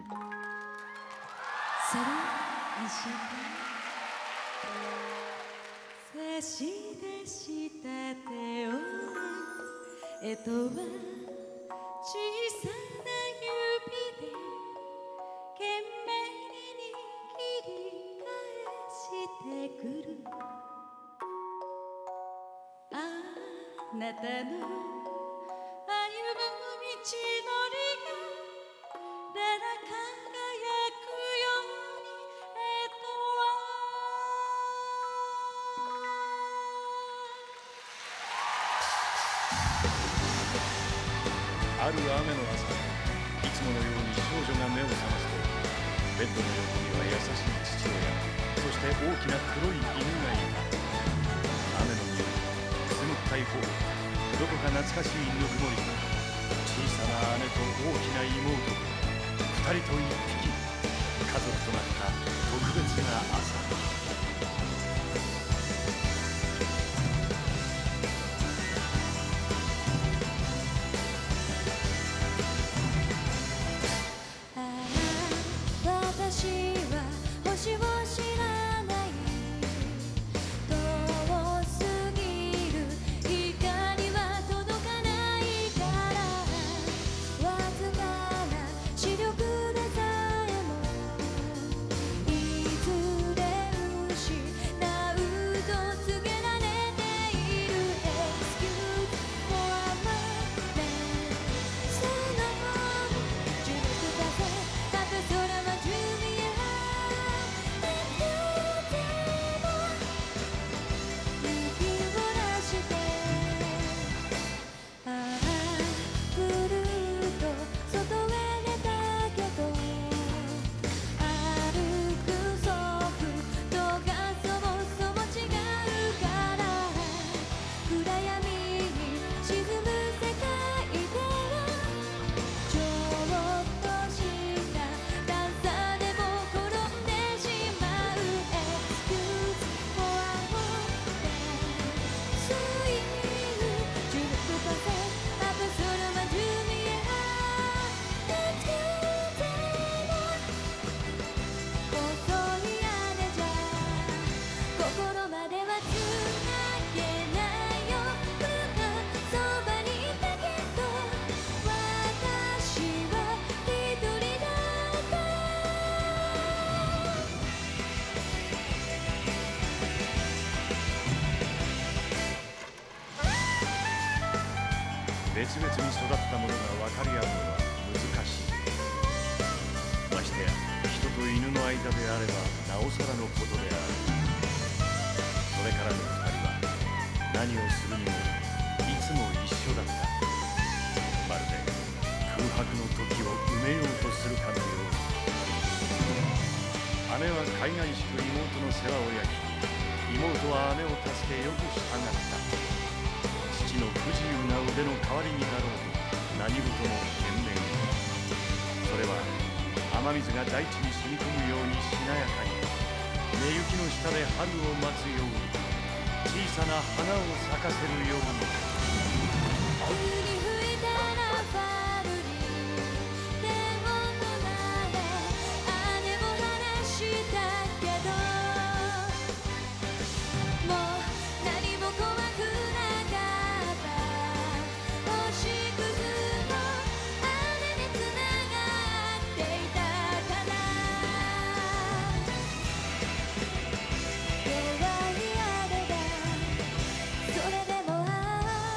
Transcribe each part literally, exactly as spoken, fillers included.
それにし差し出した手をえとは小さな指で懸命に握り返してくるあなたの歩む道のりがだだ輝くようにえとはある雨の朝、いつものように少女が目を覚ますと、ベッドの横には優しい父親、そして大きな黒い犬がいた。雨の匂い、くすぐったい頬、どこか懐かしいぬくもり、小さな姉と大きな妹、二人と一匹、家族となった特別な朝。 私は星を知らない遠すぎる光は届かないからわずかな視力でさえもいずれ失うと告げられている Excuse for a moment その重力風たと空は十別々に育った者が分かり合うのは難しい。ましてや人と犬の間であればなおさらのことである。それからの二人は何をするにもいつも一緒だった。まるで空白の時を埋めようとするかのように。姉は海外しく妹の世話を焼き、妹は姉を助けよく従った。父の不自由な腕の代わりになろうと何事も懸命に。それは雨水が大地に染み込むようにしなやかに、寝雪の下で春を待つように、小さな花を咲かせるように。 それでもあ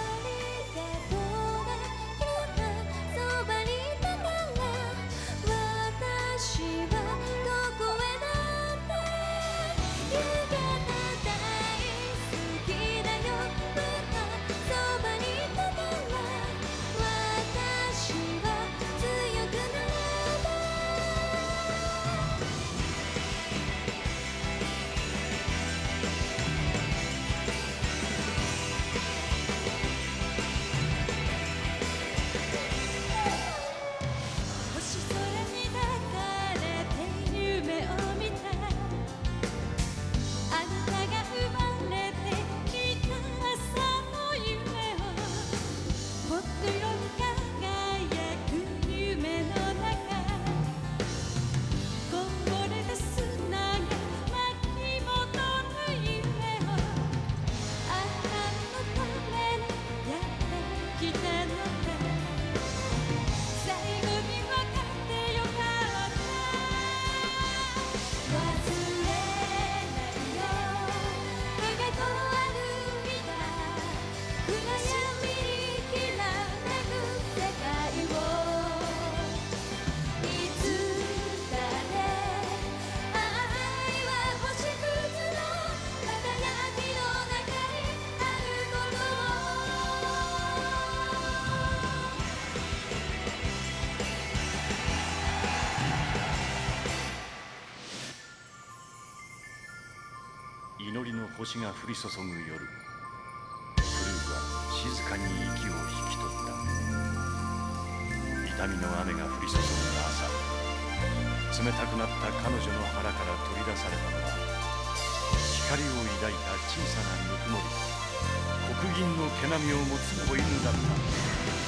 星が降り注ぐ夜、ブルーは静かに息を引き取った。痛みの雨が降り注ぐ朝、冷たくなった彼女の腹から取り出されたのは、光を抱いた小さなぬくもり、黒銀の毛並みを持つ子犬だった。